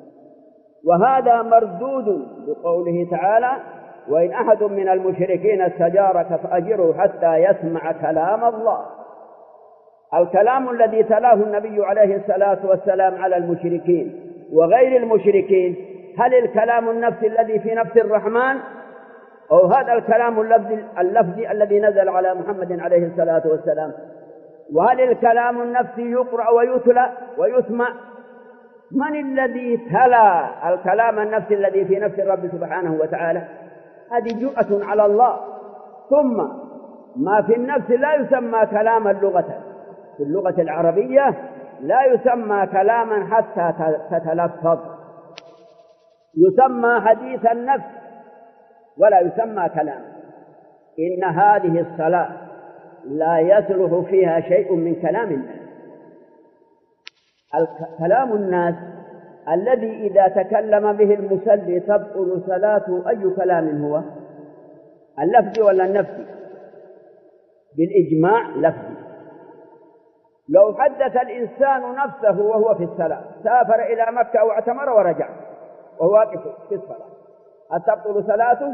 وهذا مردود بقوله تعالى: وإن أحد من المشركين استجارك فأجره حتى يسمع كلام الله. الكلام الذي تلاه النبي عليه الصلاة والسلام على المشركين وغير المشركين، هل الكلام النفسي الذي في نفس الرحمن، أو هذا الكلام اللفظي الذي نزل على محمد عليه الصلاة والسلام؟ وهل الكلام النفسي يقرأ ويتلى ويسمع؟ من الذي تلا الكلام النفسي الذي في نفس الرب سبحانه وتعالى؟ هذه جرأة على الله. ثم ما في النفس لا يسمى كلاما لغة، في اللغة العربية لا يسمى كلاما حتى تتلفظ، يسمى حديث النفس ولا يسمى كلام. إن هذه الصلاة لا يصلح فيها شيء من كلام الناس. كلام الناس الذي إذا تكلم به المصلي تبطل صلاته، أي كلام هو؟ اللفظي ولا النفسي؟ بالإجماع لفظي. لو حدث الإنسان نفسه وهو في الصلاة، سافر إلى مكة أو اعتمر ورجع وهو واقف في الصلاة، هل تبطل صلاته؟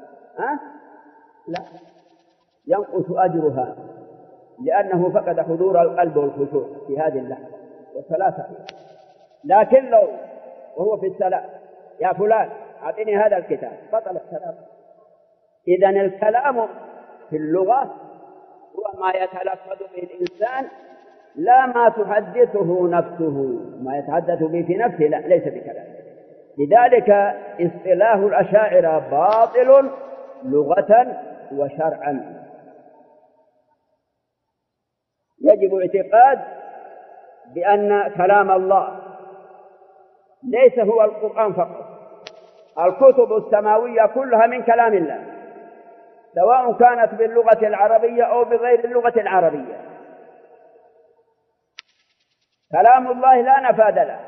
لا، ينقص أجرها، لأنه فقد حضور القلب والخشوع في هذه اللحظة والصلاة صحيحة. لكن لو وهو في الصلاة: يا فلان أعطني هذا الكتاب، بطل الصلاة. إذن الكلام في اللغة هو ما يتلفظ به الإنسان، لا ما تحدثه نفسه. ما يتحدث به في نفسه لا، ليس بكلام. لذلك اصطلاح الأشاعرة باطل لغة وشرعا. يجب اعتقاد بأن كلام الله ليس هو القرآن فقط، الكتب السماوية كلها من كلام الله، سواء كانت باللغة العربية أو بغير اللغة العربية. كلام الله لا نفاد له.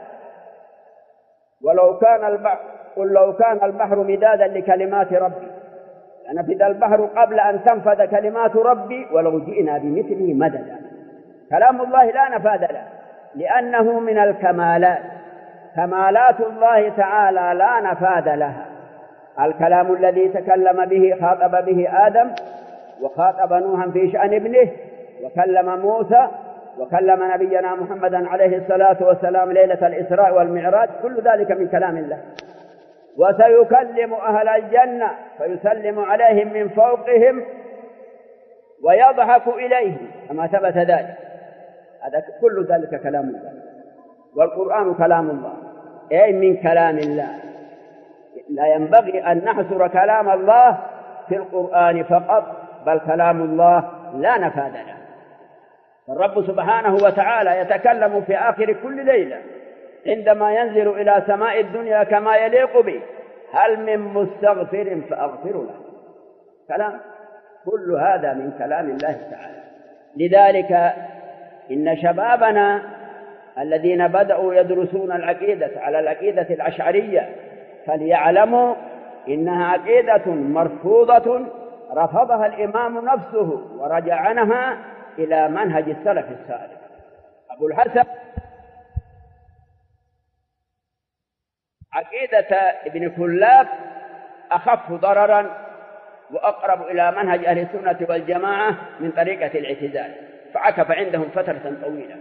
قل لو كان البحر مدادا لكلمات ربي لنفد البحر قبل أن تنفد كلمات ربي ولو جئنا بمثله مددا. كلام الله لا نفاد له لأنه من الكمالات. كمالات الله تعالى لا نفاد لها. الكلام الذي تكلم به خاطب به آدم، وخاطب نوحا في شأن ابنه، وكلم موسى، وكلم نبينا محمدا عليه الصلاة والسلام ليلة الإسراء والمعراج، كل ذلك من كلام الله. وسيكلم أهل الجنة فيسلم عليهم من فوقهم ويضحك إليهم كما ثبت ذلك. هذا كل ذلك كلام الله. والقرآن كلام الله، أي من كلام الله. لا ينبغي أن نحصر كلام الله في القرآن فقط، بل كلام الله لا نفاد له. الرب سبحانه وتعالى يتكلم في آخر كل ليلة عندما ينزل إلى سماء الدنيا كما يليق به: هل من مستغفر فأغفر له. كلام كل هذا من كلام الله تعالى. لذلك إن شبابنا الذين بدأوا يدرسون العقيدة على العقيدة الأشعرية فليعلموا إنها عقيدة مرفوضة رفضها الإمام نفسه ورجع عنها إلى منهج السلف الصالح. أبو الحسن عقيدة ابن كلاب أخف ضررا وأقرب إلى منهج أهل السنة والجماعة من طريقة الاعتزال، فعكف عندهم فترة طويلة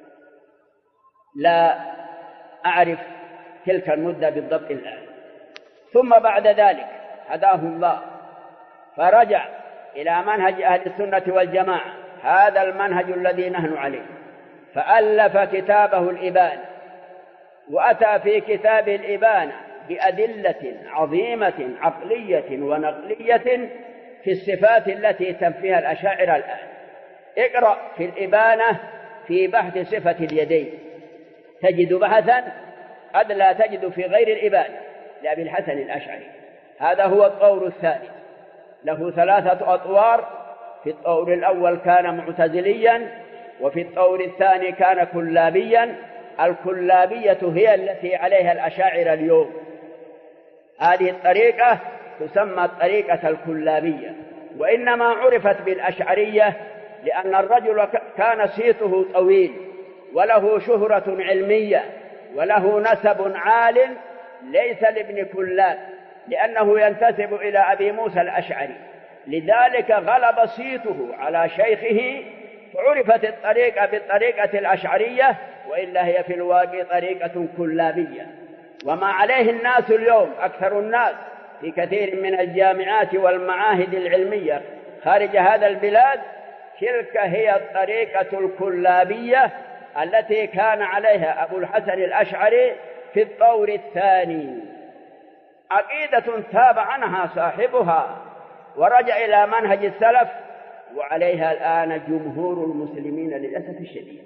لا أعرف تلك المدة بالضبط الآن. ثم بعد ذلك هداه الله فرجع إلى منهج أهل السنة والجماعة، هذا المنهج الذي نحن عليه، فألف كتابه الإبانة، وأتى في كتاب الإبانة بأدلة عظيمة عقلية ونقلية في الصفات التي تنفيها الأشاعرة الآن. اقرأ في الإبانة في بحث صفة اليدين تجد بحثا قد لا تجد في غير الإبانة لأبي الحسن الأشعري. هذا هو الطور الثاني، له 3 أطوار. في الطور الأول كان معتزليا، وفي الطور الثاني كان كلابيا. الكلابية هي التي عليها الأشاعرة اليوم. هذه الطريقة تسمى الطريقة الكلابية، وإنما عرفت بالأشعرية لأن الرجل كان صيته طويل وله شهرة علمية وله نسب عال ليس لابن كلاب، لأنه ينتسب إلى أبي موسى الأشعري، لذلك غلب صيته على شيخه فعرفت الطريقة بالطريقة الأشعرية، وإلا هي في الواقع طريقة كلابية. وما عليه الناس اليوم أكثر الناس في كثير من الجامعات والمعاهد العلمية خارج هذا البلاد، تلك هي الطريقة الكلابية التي كان عليها أبو الحسن الأشعري في الطور الثاني. عقيدة تاب عنها صاحبها ورجع إلى منهج السلف، وعليها الآن جمهور المسلمين للأسف الشديد.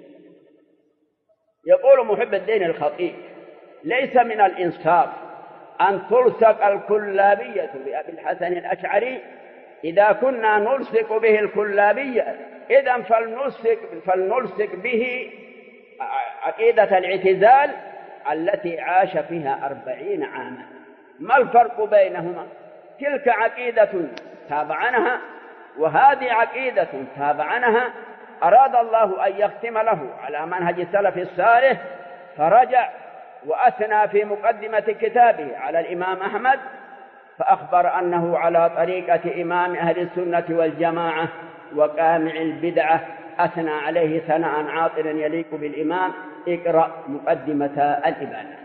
يقول محب الدين الخطيب: ليس من الإنصاف أن تلصق الكلابية بأبي الحسن الأشعري. إذا كنا نلصق به الكلابية إذن فلنلصق به عقيدة الاعتزال التي عاش فيها 40 عاما. ما الفرق بينهما؟ تلك عقيدة تاب عنها وهذه عقيدة تاب عنها. أراد الله أن يختم له على منهج السلف الصالح فرجع وأثنى في مقدمة كتابه على الإمام أحمد، فأخبر أنه على طريقة إمام أهل السنة والجماعة وقامع البدعة، أثنى عليه ثناء عاطرا يليق بالإمام. اقرأ مقدمة الإبانة.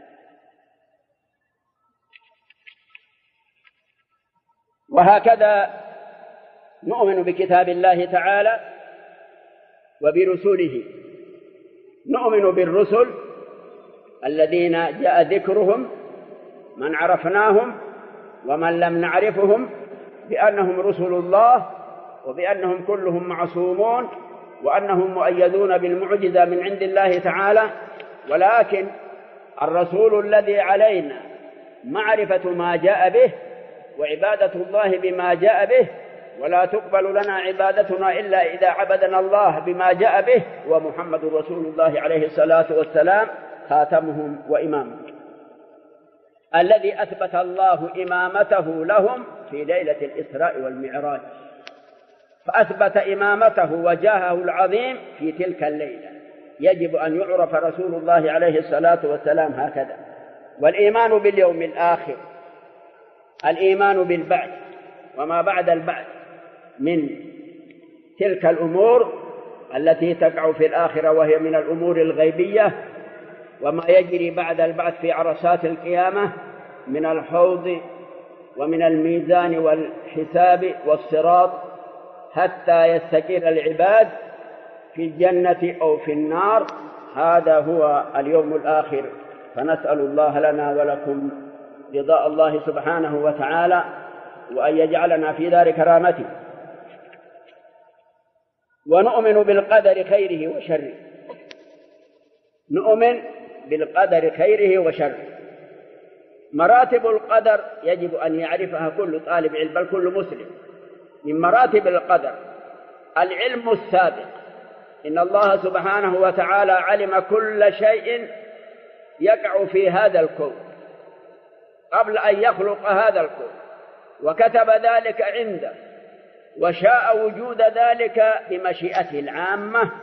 وهكذا نؤمن بكتاب الله تعالى وبرسله. نؤمن بالرسل الذين جاء ذكرهم، من عرفناهم ومن لم نعرفهم، بأنهم رسل الله وبأنهم كلهم معصومون وأنهم مؤيدون بالمعجزة من عند الله تعالى. ولكن الرسول الذي علينا معرفة ما جاء به وعبادة الله بما جاء به ولا تقبل لنا عبادتنا إلا إذا عبدنا الله بما جاء به، ومحمد رسول الله عليه الصلاة والسلام خاتمهم وإمامهم، الذي أثبت الله إمامته لهم في ليلة الإسراء والمعراج، فأثبت إمامته وجاهه العظيم في تلك الليلة. يجب أن يعرف رسول الله عليه الصلاة والسلام هكذا. والإيمان باليوم الآخر، الإيمان بالبعث وما بعد البعث من تلك الأمور التي تقع في الآخرة، وهي من الأمور الغيبية، وما يجري بعد البعث في عرصات القيامة من الحوض ومن الميزان والحساب والصراط، حتى يستقر العباد في الجنة أو في النار. هذا هو اليوم الآخر، فنسأل الله لنا ولكم رضاء الله سبحانه وتعالى، وأن يجعلنا في دار كرامته. ونؤمن بالقدر خيره وشره، نؤمن بالقدر خيره وشره. مراتب القدر يجب أن يعرفها كل طالب علم، بل كل مسلم. من مراتب القدر العلم السابق، إن الله سبحانه وتعالى علم كل شيء يقع في هذا الكون قبل أن يخلق هذا الكون، وكتب ذلك عنده، وشاء وجود ذلك بمشيئته العامة،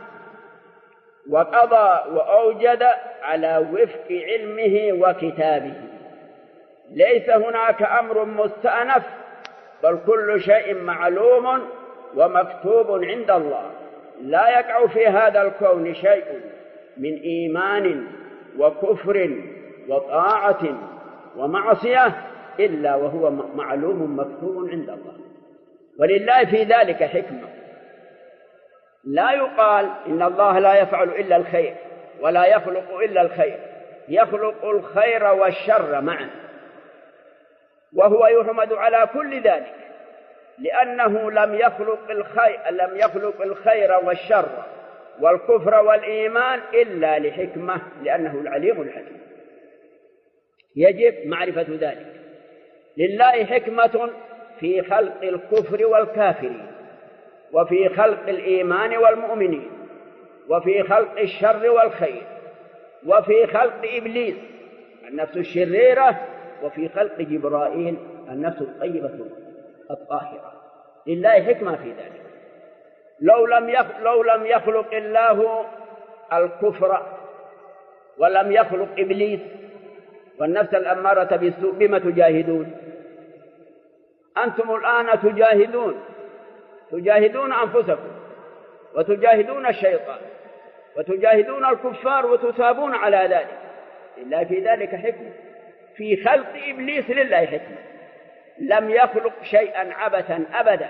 وقضى وأوجد على وفق علمه وكتابه. ليس هناك أمر مستأنف، بل كل شيء معلوم ومكتوب عند الله. لا يقع في هذا الكون شيء من إيمان وكفر وطاعة ومعصية إلا وهو معلوم مكتوب عند الله. ولله في ذلك حكمة. لا يقال إن الله لا يفعل إلا الخير ولا يخلق إلا الخير، يخلق الخير والشر معا، وهو يحمد على كل ذلك، لأنه لم يخلق الخير والشر والكفر والإيمان إلا لحكمة، لأنه العليم الحكيم. يجب معرفة ذلك. لله حكمة في خلق الكفر والكافرين، وفي خلق الإيمان والمؤمنين، وفي خلق الشر والخير، وفي خلق إبليس النفس الشريرة، وفي خلق جبرائيل النفس الطيبة الطاهرة. لله حكمة في ذلك. لو لم يخلق الله الكفر ولم يخلق إبليس والنفس الأمارة بالسوء، بما تجاهدون؟ أنتم الآن تجاهدون أنفسكم، وتجاهدون الشيطان، وتجاهدون الكفار، وتثابون على ذلك. لله في ذلك حكمة. في خلق إبليس لله حكمة. لم يخلق شيئا عبثا أبدا،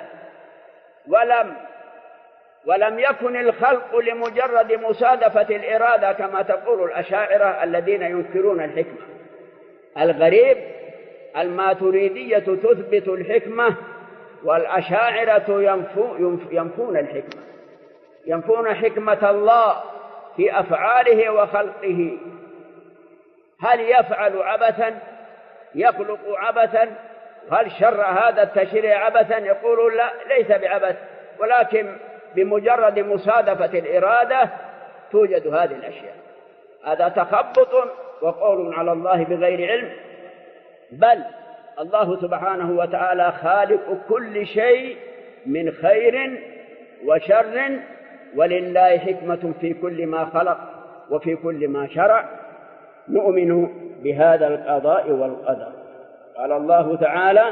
ولم يكن الخلق لمجرد مصادفة الإرادة كما تقول الأشاعرة الذين ينكرون الحكمة. الغريب الماتريدية تثبت الحكمة، والأشاعرة ينفون الحكمة، ينفون حكمة الله في أفعاله وخلقه. هل يفعل عبثا؟ يخلق عبثا؟ هل شر هذا التشريع عبثا؟ يقولون لا، ليس بعبث، ولكن بمجرد مصادفة الإرادة توجد هذه الأشياء. هذا تخبط وقول على الله بغير علم. بل الله سبحانه وتعالى خالق كل شيء من خير وشر، ولله حكمة في كل ما خلق وفي كل ما شرع. نؤمن بهذا القضاء والقدر. قال الله تعالى: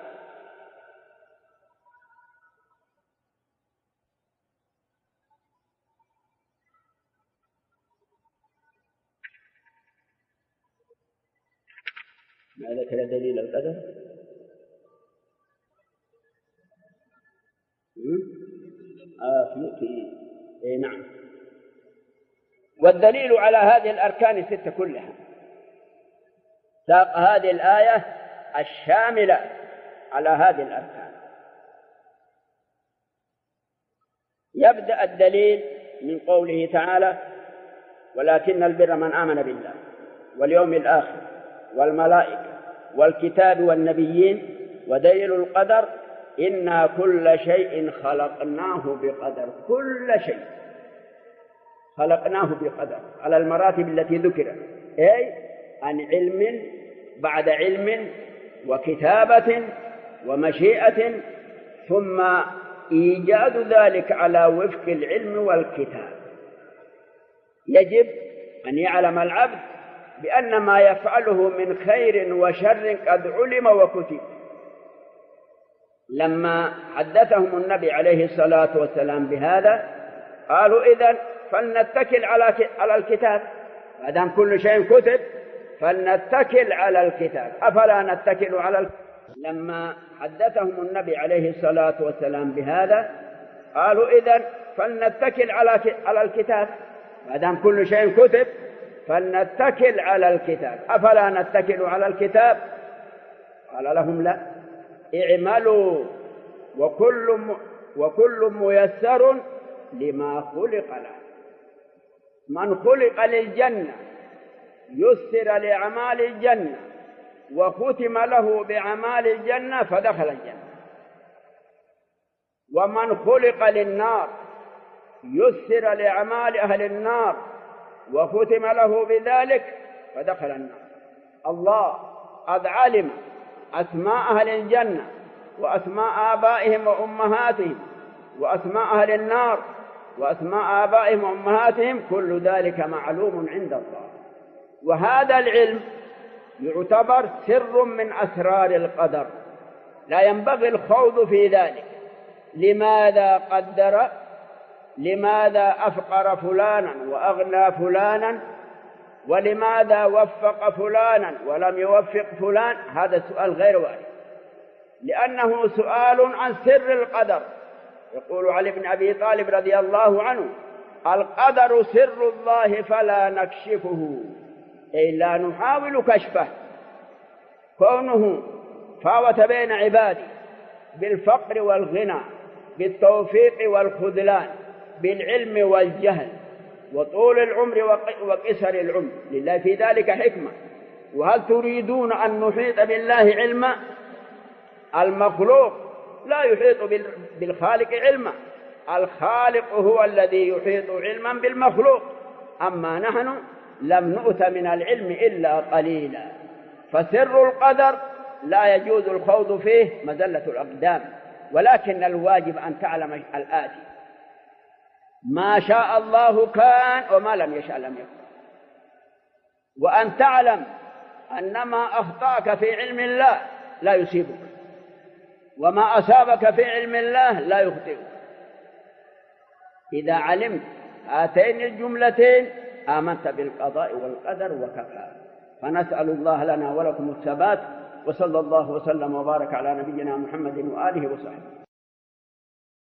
ما ذكر دليل القدر؟ نعم. والدليل على هذه الأركان الستة كلها ساق هذه الآية الشاملة على هذه الأركان. يبدأ الدليل من قوله تعالى: ولكن البر من آمن بالله واليوم الآخر والملائكة والكتاب والنبيين. ودليل القدر إنا كل شيء خلقناه بقدر، كل شيء خلقناه بقدر على المراتب التي ذكرت، أي عن علم بعد علم وكتابة ومشيئة، ثم إيجاد ذلك على وفق العلم والكتاب. يجب أن يعلم العبد بأن ما يفعله من خير وشر قد علم وكتب. لما حدثهم النبي عليه الصلاة والسلام بهذا قالوا إذن فلنتكل على الكتاب، ما دام كل شيء كتب فلنتكل على الكتاب، أفلا نتكل على الكتاب؟ لما حدثهم النبي عليه الصلاة والسلام بهذا قالوا إذن فلنتكل على الكتاب، ما دام كل شيء كتب فلنتكل على الكتاب، أفلا نتكل على الكتاب؟ قال لهم لا، اعملوا وكل ميسر لما خلق له. من خلق للجنة يسر لأعمال الجنة وختم له بأعمال الجنة فدخل الجنة، ومن خلق للنار يسر لأعمال أهل النار وختم له بذلك فدخل النار. الله قد علم أسماء أهل الجنة وأسماء آبائهم وأمهاتهم وأسماء أهل النار وأسماء آبائهم وأمهاتهم، كل ذلك معلوم عند الله. وهذا العلم يعتبر سر من أسرار القدر، لا ينبغي الخوض في ذلك. لماذا قدر؟ لماذا أفقر فلانا وأغنى فلانا؟ ولماذا وفق فلانا ولم يوفق فلان؟ هذا السؤال غير وارد، لأنه سؤال عن سر القدر. يقول علي بن أبي طالب رضي الله عنه: القدر سر الله فلا نكشفه، أي لا نحاول كشفه. كونه فاوت بين عبادي بالفقر والغنى، بالتوفيق والخذلان، بالعلم والجهل، وطول العمر وقصر العمر، لله في ذلك حكمة. وهل تريدون أن نحيط بالله علما؟ المخلوق لا يحيط بالخالق علما، الخالق هو الذي يحيط علما بالمخلوق، أما نحن لم نؤت من العلم إلا قليلا. فسر القدر لا يجوز الخوض فيه مزلة الأقدام، ولكن الواجب أن تعلم الآتي: ما شاء الله كان وما لم يشاء لم يكن، وأن تعلم أن ما أخطأك في علم الله لا يصيبك، وما أصابك في علم الله لا يخطئك. إذا علمت هاتين الجملتين آمنت بالقضاء والقدر وكفى. فنسأل الله لنا ولكم الثبات، وصلى الله وسلم وبارك على نبينا محمد وآله وصحبه.